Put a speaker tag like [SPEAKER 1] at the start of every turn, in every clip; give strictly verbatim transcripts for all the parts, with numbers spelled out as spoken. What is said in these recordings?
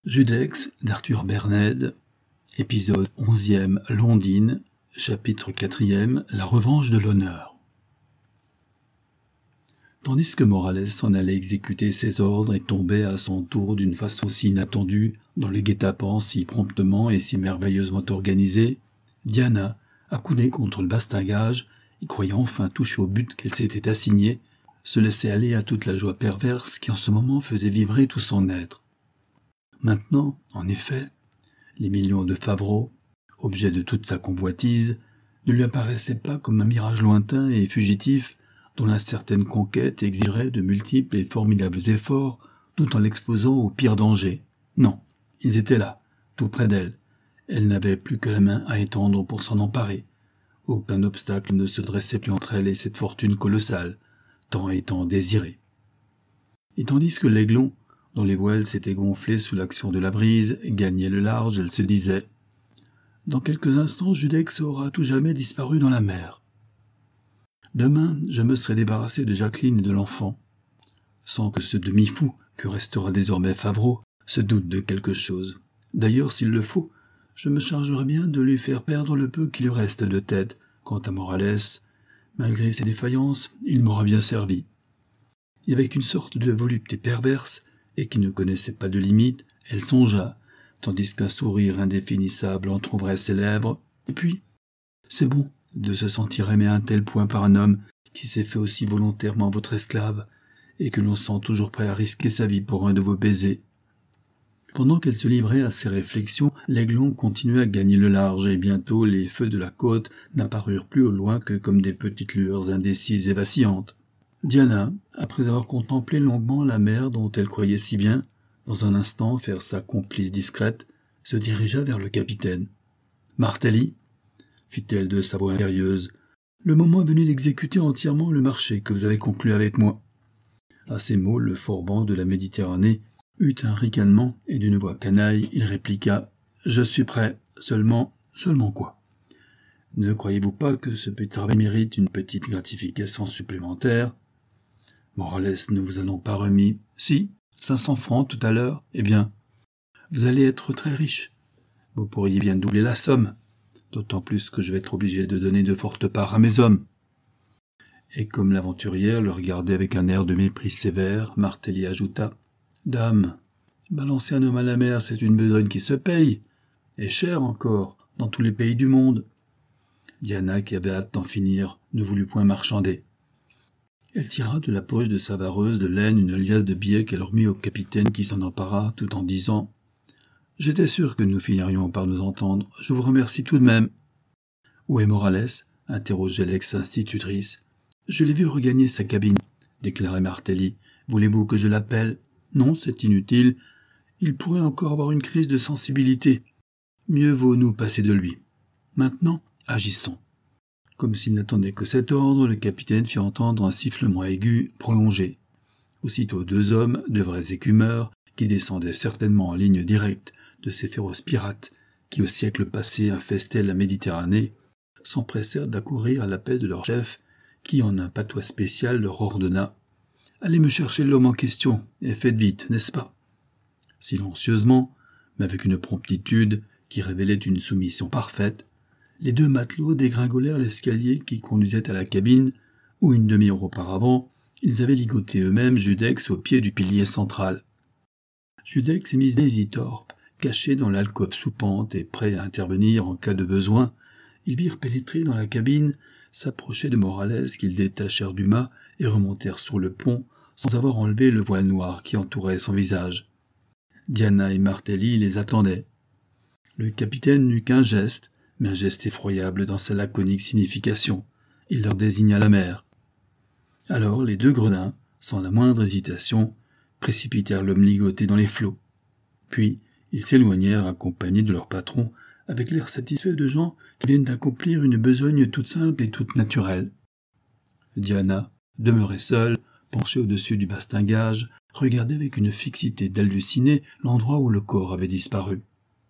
[SPEAKER 1] Judex d'Arthur Berned, épisode onzième Londine, chapitre quatrième La revanche de l'honneur. Tandis que Morales s'en allait exécuter ses ordres et tombait à son tour d'une façon si inattendue, dans le guet-apens si promptement et si merveilleusement organisé, Diana, accoudée contre le bastingage, et croyant enfin toucher au but qu'elle s'était assigné, se laissait aller à toute la joie perverse qui en ce moment faisait vibrer tout son être. Maintenant, en effet, les millions de Favreau, objet de toute sa convoitise, ne lui apparaissaient pas comme un mirage lointain et fugitif dont l'incertaine conquête exigerait de multiples et formidables efforts tout en l'exposant au pire danger. Non, ils étaient là, tout près d'elle. Elle n'avait plus que la main à étendre pour s'en emparer. Aucun obstacle ne se dressait plus entre elle et cette fortune colossale, tant et tant désirée. Et tandis que l'Aiglon, dont les voiles s'étaient gonflées sous l'action de la brise, gagnait le large, elle se disait « Dans quelques instants, Judex aura tout jamais disparu dans la mer. Demain, je me serai débarrassé de Jacqueline et de l'enfant, sans que ce demi-fou, que restera désormais Favreau, se doute de quelque chose. D'ailleurs, s'il le faut, je me chargerai bien de lui faire perdre le peu qui lui reste de tête. Quant à Morales, malgré ses défaillances, il m'aura bien servi. » Et avec une sorte de volupté perverse, et qui ne connaissait pas de limite, elle songea, tandis qu'un sourire indéfinissable entr'ouvrait ses lèvres. Et puis, c'est bon de se sentir aimé à un tel point par un homme qui s'est fait aussi volontairement votre esclave, et que l'on sent toujours prêt à risquer sa vie pour un de vos baisers. Pendant qu'elle se livrait à ces réflexions, l'Aiglon continuait à gagner le large, et bientôt les feux de la côte n'apparurent plus au loin que comme des petites lueurs indécises et vacillantes. Diana, après avoir contemplé longuement la mer dont elle croyait si bien, dans un instant faire sa complice discrète, se dirigea vers le capitaine. « Martelly, fit-elle de sa voix impérieuse, le moment est venu d'exécuter entièrement le marché que vous avez conclu avec moi. » À ces mots, le forban de la Méditerranée eut un ricanement, et d'une voix canaille, il répliqua « Je suis prêt, seulement, seulement quoi ? Ne croyez-vous pas que ce petit travail mérite une petite gratification supplémentaire ? Morales ne vous a donc pas remis, si, cinq cents francs tout à l'heure, eh bien, vous allez être très riche. Vous pourriez bien doubler la somme, d'autant plus que je vais être obligé de donner de fortes parts à mes hommes. » Et comme l'aventurière le regardait avec un air de mépris sévère, Martelly ajouta « Dame, balancer un homme à la mer, c'est une besogne qui se paye, et cher encore, dans tous les pays du monde. » Diana, qui avait hâte d'en finir, ne voulut point marchander. Elle tira de la poche de sa vareuse de laine une liasse de billets qu'elle remit au capitaine qui s'en empara, tout en disant « J'étais sûr que nous finirions par nous entendre. Je vous remercie tout de même. »« Où est Morales ?» interrogeait l'ex-institutrice. « Je l'ai vu regagner sa cabine, » déclarait Martelly. « Voulez-vous que je l'appelle ? Non, c'est inutile. Il pourrait encore avoir une crise de sensibilité. Mieux vaut nous passer de lui. Maintenant, agissons. » Comme s'il n'attendait que cet ordre, le capitaine fit entendre un sifflement aigu, prolongé. Aussitôt deux hommes, de vrais écumeurs, qui descendaient certainement en ligne directe de ces féroces pirates qui au siècle passé infestaient la Méditerranée, s'empressèrent d'accourir à l'appel de leur chef, qui en un patois spécial leur ordonna « Allez me chercher l'homme en question, et faites vite, n'est-ce pas ?» Silencieusement, mais avec une promptitude qui révélait une soumission parfaite, les deux matelots dégringolèrent l'escalier qui conduisait à la cabine, où une demi-heure auparavant, ils avaient ligoté eux-mêmes Judex au pied du pilier central. Judex et Miss Daisy Thorpe, cachés dans l'alcôve soupante et prêts à intervenir en cas de besoin, ils virent pénétrer dans la cabine, s'approcher de Morales qu'ils détachèrent du mât et remontèrent sur le pont sans avoir enlevé le voile noir qui entourait son visage. Diana et Martelly les attendaient. Le capitaine n'eut qu'un geste, mais un geste effroyable dans sa laconique signification. Il leur désigna la mer. Alors les deux gredins, sans la moindre hésitation, précipitèrent l'homme ligoté dans les flots. Puis ils s'éloignèrent accompagnés de leur patron, avec l'air satisfait de gens qui viennent d'accomplir une besogne toute simple et toute naturelle. Diana, demeurée seule, penchée au-dessus du bastingage, regardait avec une fixité d'halluciné l'endroit où le corps avait disparu.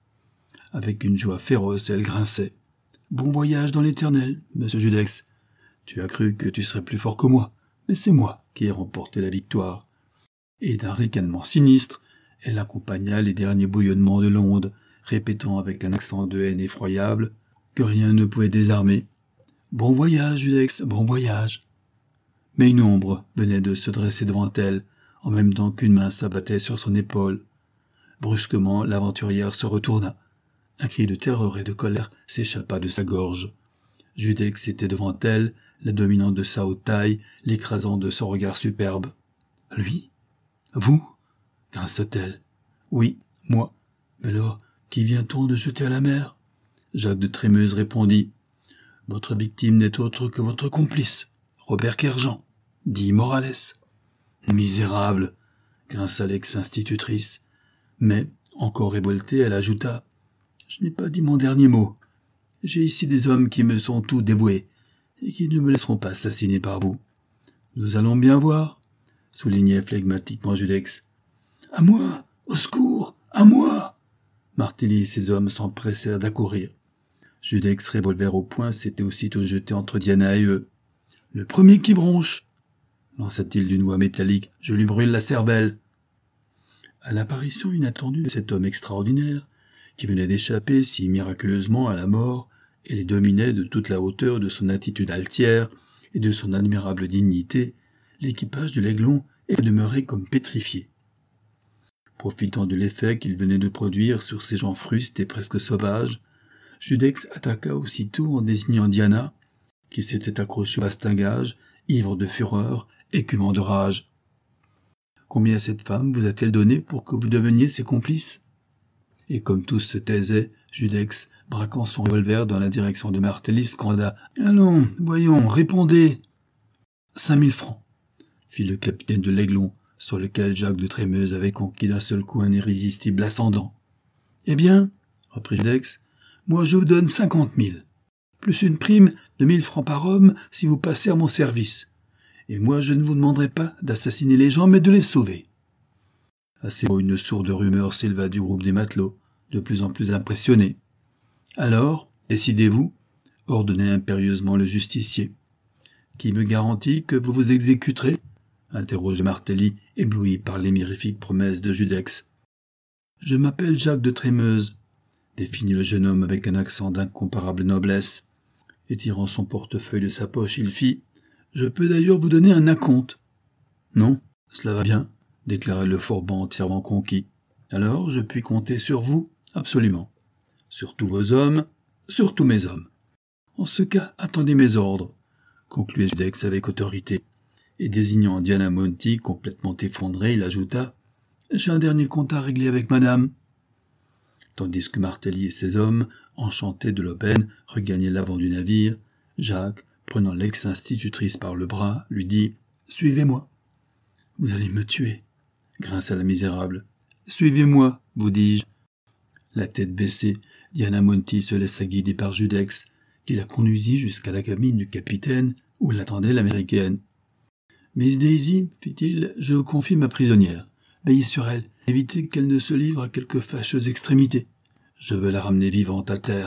[SPEAKER 1] Avec une joie féroce, elle grinçait. « Bon voyage dans l'éternel, monsieur Judex. Tu as cru que tu serais plus fort que moi, mais c'est moi qui ai remporté la victoire. » Et d'un ricanement sinistre, Elle accompagna les derniers bouillonnements de l'onde, répétant avec un accent de haine effroyable que rien ne pouvait désarmer. « Bon voyage, Judex, bon voyage !» Mais une ombre venait de se dresser devant elle, en même temps qu'une main s'abattait sur son épaule. Brusquement, l'aventurière se retourna. Un cri de terreur et de colère s'échappa de sa gorge. Judex était devant elle, la dominant de sa haute taille, l'écrasant de son regard superbe. « Lui ? Vous ?» grinça-t-elle. « Oui, moi. Mais alors, qui vient-on de jeter à la mer ?» Jacques de Trémeuse répondit. « Votre victime n'est autre que votre complice, Robert Kerjean, dit Morales. »« Misérable !» grinça l'ex-institutrice. Mais, encore révoltée, elle ajouta. « Je n'ai pas dit mon dernier mot. J'ai ici des hommes qui me sont tout dévoués et qui ne me laisseront pas assassiner par vous. »« Nous allons bien voir, » soulignait flegmatiquement Judex. « À moi! Au secours! À moi !» Martelly et ses hommes s'empressèrent d'accourir. Judex, revolver au poing, s'était aussitôt jeté entre Diana et eux. « Le premier qui bronche !» lança-t-il d'une voix métallique. « Je lui brûle la cervelle !» À l'apparition inattendue de cet homme extraordinaire, qui venait d'échapper si miraculeusement à la mort et les dominait de toute la hauteur de son attitude altière et de son admirable dignité, l'équipage de l'Aiglon était demeuré comme pétrifié. Profitant de l'effet qu'il venait de produire sur ces gens frustes et presque sauvages, Judex attaqua aussitôt en désignant Diana, qui s'était accrochée au bastingage, ivre de fureur, écumant de rage. « Combien cette femme vous a-t-elle donné pour que vous deveniez ses complices ?» Et comme tous se taisaient, Judex, braquant son revolver dans la direction de Martelly, scanda « Allons, voyons, répondez !»« Cinq mille francs !» fit le capitaine de l'Aiglon, sur lequel Jacques de Trémeuse avait conquis d'un seul coup un irrésistible ascendant. « Eh bien, reprit Judex, moi je vous donne cinquante mille, plus une prime de mille francs par homme si vous passez à mon service. Et moi je ne vous demanderai pas d'assassiner les gens, mais de les sauver. » À ces mots, une sourde rumeur s'éleva du groupe des matelots, de plus en plus impressionnés. « Alors, décidez-vous, » ordonnait impérieusement le justicier. « Qui me garantit que vous vous exécuterez ?» interrogea Martelly, ébloui par les mirifiques promesses de Judex. « Je m'appelle Jacques de Trémeuse, » définit le jeune homme avec un accent d'incomparable noblesse. Et tirant son portefeuille de sa poche, il fit « Je peux d'ailleurs vous donner un acompte. »« Non, cela va bien, » déclara le Forban entièrement conquis. « Alors, je puis compter sur vous, absolument. Sur tous vos hommes, sur tous mes hommes. En ce cas, attendez mes ordres, » concluait Judex avec autorité. Et désignant Diana Monti, complètement effondrée, il ajouta « J'ai un dernier compte à régler avec madame. » Tandis que Martelly et ses hommes, enchantés de l'aubaine, regagnaient l'avant du navire, Jacques, prenant l'ex-institutrice par le bras, lui dit « Suivez-moi. »« Vous allez me tuer, » grinça la misérable. « Suivez-moi, vous dis-je. » La tête baissée, Diana Monti se laissa guider par Judex, qui la conduisit jusqu'à la cabine du capitaine, où l'attendait l'américaine. « Miss Daisy, fit-il, je vous confie ma prisonnière. Veillez sur elle, évitez qu'elle ne se livre à quelque fâcheuse extrémité. Je veux la ramener vivante à terre. »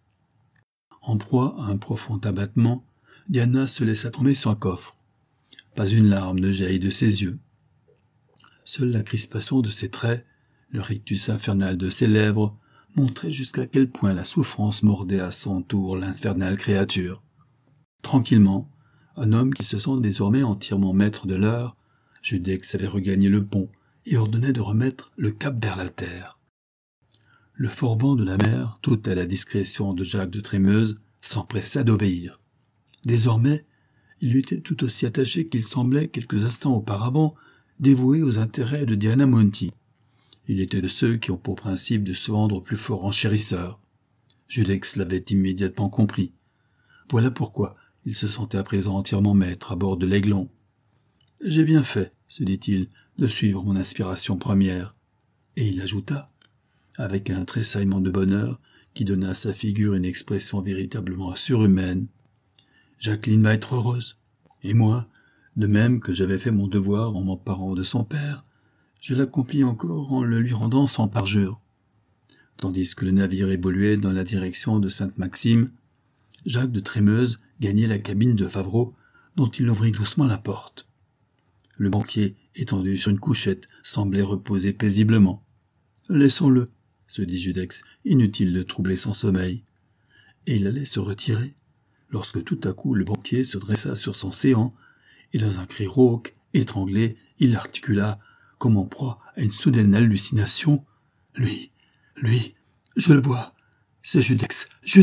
[SPEAKER 1] En proie à un profond abattement, Diana se laissa tomber son coffre. Pas une larme ne jaillit de ses yeux. Seule la crispation de ses traits, le rictus infernal de ses lèvres, montrait jusqu'à quel point la souffrance mordait à son tour l'infernale créature. Tranquillement, un homme qui se sent désormais entièrement maître de l'heure, Judex avait regagné le pont et ordonnait de remettre le cap vers la terre. Le Forban de la mer, tout à la discrétion de Jacques de Trémeuse, s'empressa d'obéir. Désormais, il lui était tout aussi attaché qu'il semblait quelques instants auparavant dévoué aux intérêts de Diana Monti. Il était de ceux qui ont pour principe de se vendre au plus fort enchérisseur. Judex l'avait immédiatement compris. Voilà pourquoi il se sentait à présent entièrement maître à bord de l'Aiglon. « J'ai bien fait, » se dit-il, « de suivre mon inspiration première. » Et il ajouta, avec un tressaillement de bonheur qui donna à sa figure une expression véritablement surhumaine. « Jacqueline va être heureuse. Et moi, de même que j'avais fait mon devoir en m'emparant de son père, je l'accomplis encore en le lui rendant sans parjure. » Tandis que le navire évoluait dans la direction de Sainte-Maxime, Jacques de Trémeuse gagnait la cabine de Favreau, dont il ouvrit doucement la porte. Le banquier étendu sur une couchette, semblait reposer paisiblement. « Laissons-le, » se dit Judex, inutile de troubler son sommeil. Et il allait se retirer, lorsque tout à coup le banquier se dressa sur son séant, et dans un cri rauque, étranglé, il articula, comme en proie à une soudaine hallucination. « Lui, lui, je le vois, c'est Judex, Judex !»